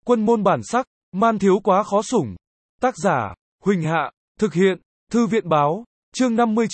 Quân môn bản sắc, man thiếu quá khó sủng. Tác giả, Huỳnh Hạ, thực hiện, Thư viện báo, chương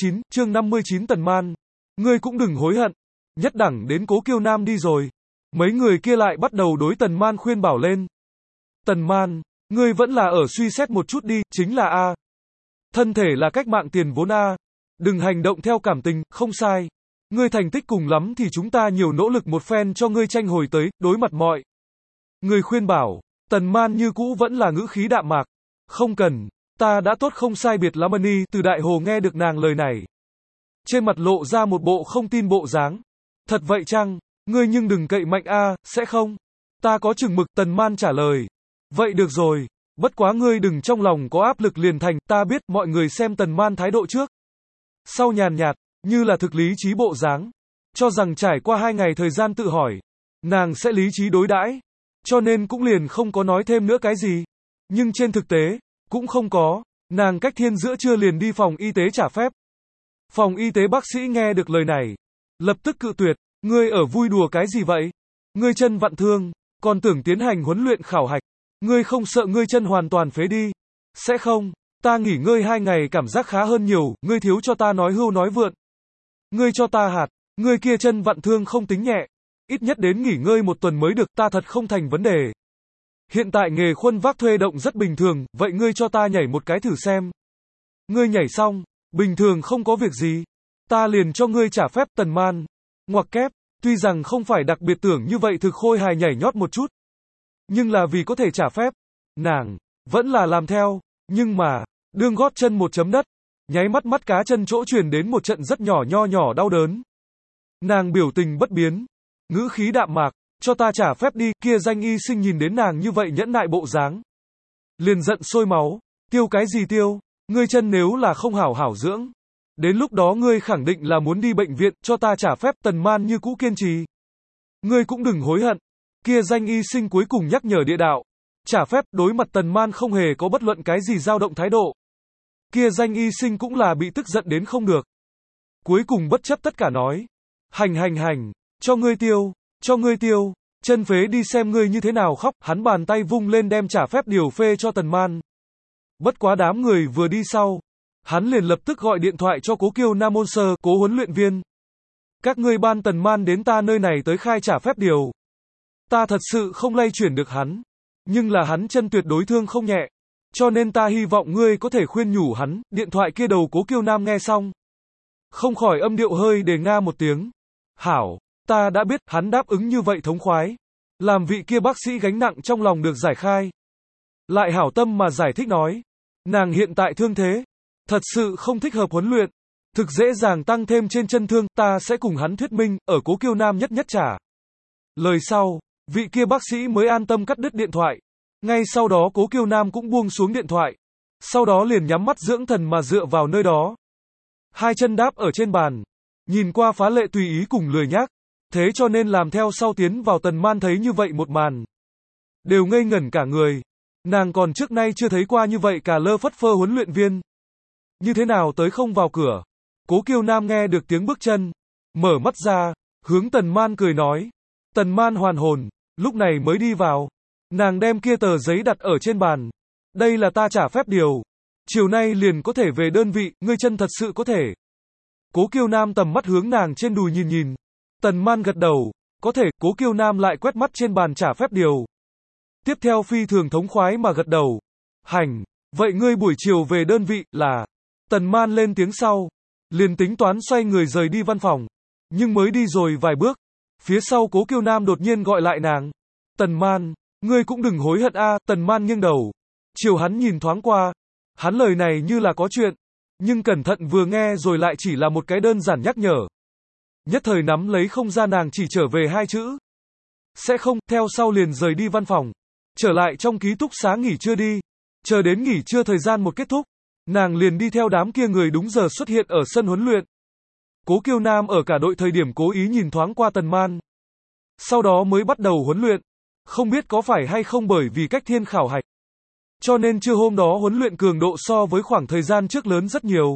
59 Tần Man. Ngươi cũng đừng hối hận, nhất đẳng đến Cố Kiêu Nam đi rồi. Mấy người kia lại bắt đầu đối Tần Man khuyên bảo lên. Tần Man, ngươi vẫn là ở suy xét một chút đi, chính là A. Thân thể là cách mạng tiền vốn A. Đừng hành động theo cảm tình, không sai. Ngươi thành tích cùng lắm thì chúng ta nhiều nỗ lực một phen cho ngươi tranh hồi tới, đối mặt mọi. Người khuyên bảo, Tần Man như cũ vẫn là ngữ khí đạm mạc. Không cần, ta đã tốt không sai biệt lắm. Ân từ Đại Hồ nghe được nàng lời này. Trên mặt lộ ra một bộ không tin bộ dáng. Thật vậy chăng, ngươi nhưng đừng cậy mạnh A, sẽ không? Ta có chừng mực. Tần Man trả lời. Vậy được rồi, bất quá ngươi đừng trong lòng có áp lực liền thành, ta biết. Mọi người xem Tần Man thái độ trước. Sau nhàn nhạt, như là thực lý trí bộ dáng. Cho rằng trải qua 2 ngày thời gian tự hỏi, nàng sẽ lý trí đối đãi, cho nên cũng liền không có nói thêm nữa cái gì. Nhưng trên thực tế, cũng không có. Nàng cách thiên giữa trưa liền đi phòng y tế trả phép. Phòng y tế bác sĩ nghe được lời này, lập tức cự tuyệt. Ngươi ở vui đùa cái gì vậy? Ngươi chân vặn thương, còn tưởng tiến hành huấn luyện khảo hạch. Ngươi không sợ ngươi chân hoàn toàn phế đi? Sẽ không, ta nghỉ ngơi 2 ngày cảm giác khá hơn nhiều, ngươi thiếu cho ta nói hưu nói vượn. Ngươi cho ta hạt, ngươi kia chân vặn thương không tính nhẹ. Ít nhất đến nghỉ ngơi 1 tuần mới được, ta thật không thành vấn đề. Hiện tại nghề khuân vác thuê động rất bình thường, vậy ngươi cho ta nhảy một cái thử xem. Ngươi nhảy xong, bình thường không có việc gì. Ta liền cho ngươi trả phép. Tần Man. Ngoặc kép, tuy rằng không phải đặc biệt tưởng như vậy thực khôi hài nhảy nhót một chút. Nhưng là vì có thể trả phép, nàng vẫn là làm theo, nhưng mà, đương gót chân một chấm đất, nháy mắt mắt cá chân chỗ truyền đến một trận rất nhỏ nho nhỏ đau đớn. Nàng biểu tình bất biến, ngữ khí đạm mạc, cho ta trả phép đi. Kia danh y sinh nhìn đến nàng như vậy nhẫn nại bộ dáng, liền giận sôi máu. Tiêu cái gì tiêu? Ngươi chân nếu là không hảo hảo dưỡng, đến lúc đó ngươi khẳng định là muốn đi bệnh viện. Cho ta trả phép. Tần Man như cũ kiên trì. Ngươi cũng đừng hối hận. Kia danh y sinh cuối cùng nhắc nhở địa đạo. Trả phép. Đối mặt Tần Man không hề có bất luận cái gì dao động thái độ. Kia danh y sinh cũng là bị tức giận đến không được. Cuối cùng bất chấp tất cả nói. Hành, cho ngươi tiêu, chân phế đi xem ngươi như thế nào khóc. Hắn bàn tay vung lên đem trả phép điều phê cho Tần Man. Bất quá đám người vừa đi sau, hắn liền lập tức gọi điện thoại cho Cố Kiêu Nam môn sơ, Cố huấn luyện viên. Các ngươi ban Tần Man đến ta nơi này tới khai trả phép điều. Ta thật sự không lay chuyển được hắn, nhưng là hắn chân tuyệt đối thương không nhẹ, cho nên ta hy vọng ngươi có thể khuyên nhủ hắn. Điện thoại kia đầu Cố Kiêu Nam nghe xong, không khỏi âm điệu hơi đề nga một tiếng. Hảo, ta đã biết. Hắn đáp ứng như vậy thống khoái, làm vị kia bác sĩ gánh nặng trong lòng được giải khai. Lại hảo tâm mà giải thích nói, nàng hiện tại thương thế, thật sự không thích hợp huấn luyện, thực dễ dàng tăng thêm trên chân thương. Ta sẽ cùng hắn thuyết minh. Ở Cố Kiêu Nam nhất trả lời sau, vị kia bác sĩ mới an tâm cắt đứt điện thoại. Ngay sau đó Cố Kiêu Nam cũng buông xuống điện thoại, sau đó liền nhắm mắt dưỡng thần mà dựa vào nơi đó. 2 chân đáp ở trên bàn, nhìn qua phá lệ tùy ý cùng lười nhác, thế cho nên làm theo sau tiến vào Tần Man thấy như vậy một màn, đều ngây ngẩn cả người. Nàng còn trước nay chưa thấy qua như vậy cả lơ phất phơ huấn luyện viên. Như thế nào tới không vào cửa? Cố Kiêu Nam nghe được tiếng bước chân, mở mắt ra, hướng Tần Man cười nói. Tần Man hoàn hồn, lúc này mới đi vào. Nàng đem kia tờ giấy đặt ở trên bàn. Đây là ta trả phép điều. Chiều nay liền có thể về đơn vị, ngươi chân thật sự có thể. Cố Kiêu Nam tầm mắt hướng nàng trên đùi nhìn. Tần Man gật đầu, có thể. Cố Kiêu Nam lại quét mắt trên bàn trả phép điều. Tiếp theo phi thường thống khoái mà gật đầu. Hành, vậy ngươi buổi chiều về đơn vị là. Tần Man lên tiếng sau, liền tính toán xoay người rời đi văn phòng. Nhưng mới đi rồi vài bước, phía sau Cố Kiêu Nam đột nhiên gọi lại nàng. Tần Man, ngươi cũng đừng hối hận a. Tần Man nghiêng đầu, chiều hắn nhìn thoáng qua. Hắn lời này như là có chuyện, nhưng cẩn thận vừa nghe rồi lại chỉ là một cái đơn giản nhắc nhở. Nhất thời nắm lấy không ra nàng chỉ trở về 2 chữ. Sẽ không. Theo sau liền rời đi văn phòng, trở lại trong ký túc xá nghỉ trưa đi. Chờ đến nghỉ trưa thời gian một kết thúc, nàng liền đi theo đám kia người đúng giờ xuất hiện ở sân huấn luyện. Cố Kiêu Nam ở cả đội thời điểm cố ý nhìn thoáng qua Tần Man, sau đó mới bắt đầu huấn luyện. Không biết có phải hay không bởi vì cách thiên khảo hạch, cho nên trưa hôm đó huấn luyện cường độ so với khoảng thời gian trước lớn rất nhiều.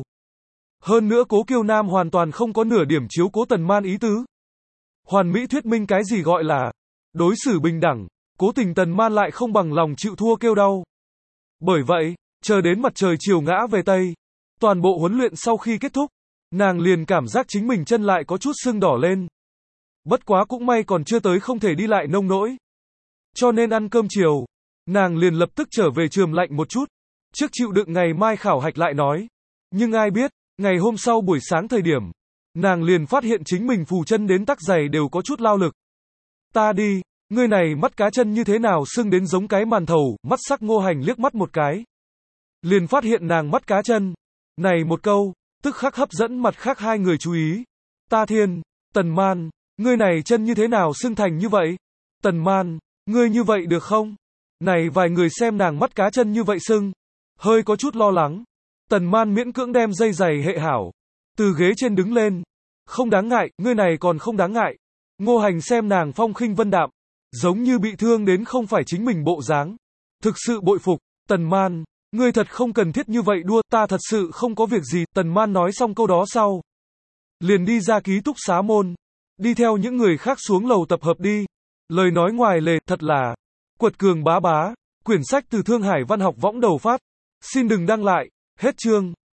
Hơn nữa Cố Kiêu Nam hoàn toàn không có nửa điểm chiếu cố Tần Man ý tứ. Hoàn mỹ thuyết minh cái gì gọi là đối xử bình đẳng. Cố tình Tần Man lại không bằng lòng chịu thua kêu đau. Bởi vậy, chờ đến mặt trời chiều ngã về Tây, toàn bộ huấn luyện sau khi kết thúc, nàng liền cảm giác chính mình chân lại có chút sưng đỏ lên. Bất quá cũng may còn chưa tới không thể đi lại nông nỗi. Cho nên ăn cơm chiều, nàng liền lập tức trở về trường lạnh một chút, trước chịu đựng ngày mai khảo hạch lại nói. Nhưng ai biết, ngày hôm sau buổi sáng thời điểm, nàng liền phát hiện chính mình phù chân đến tắc giày đều có chút lao lực. Ta đi, ngươi này mắt cá chân như thế nào sưng đến giống cái màn thầu, mắt sắc Ngô Hành liếc mắt một cái. Liền phát hiện nàng mắt cá chân. Này một câu, tức khắc hấp dẫn mặt khác hai người chú ý. Ta thiên, Tần Man, ngươi này chân như thế nào sưng thành như vậy? Tần Man, ngươi như vậy được không? Này vài người xem nàng mắt cá chân như vậy sưng, hơi có chút lo lắng. Tần Man miễn cưỡng đem dây giày hệ hảo, từ ghế trên đứng lên. Không đáng ngại, ngươi này còn không đáng ngại. Ngô Hành xem nàng phong khinh vân đạm, giống như bị thương đến không phải chính mình bộ dáng. Thực sự bội phục, Tần Man, ngươi thật không cần thiết như vậy đua, ta thật sự không có việc gì. Tần Man nói xong câu đó sau, liền đi ra ký túc xá môn, đi theo những người khác xuống lầu tập hợp đi. Lời nói ngoài lề, thật là quật cường bá bá. Quyển sách từ Thương Hải Văn học võng đầu phát. Xin đừng đăng lại, hết chương.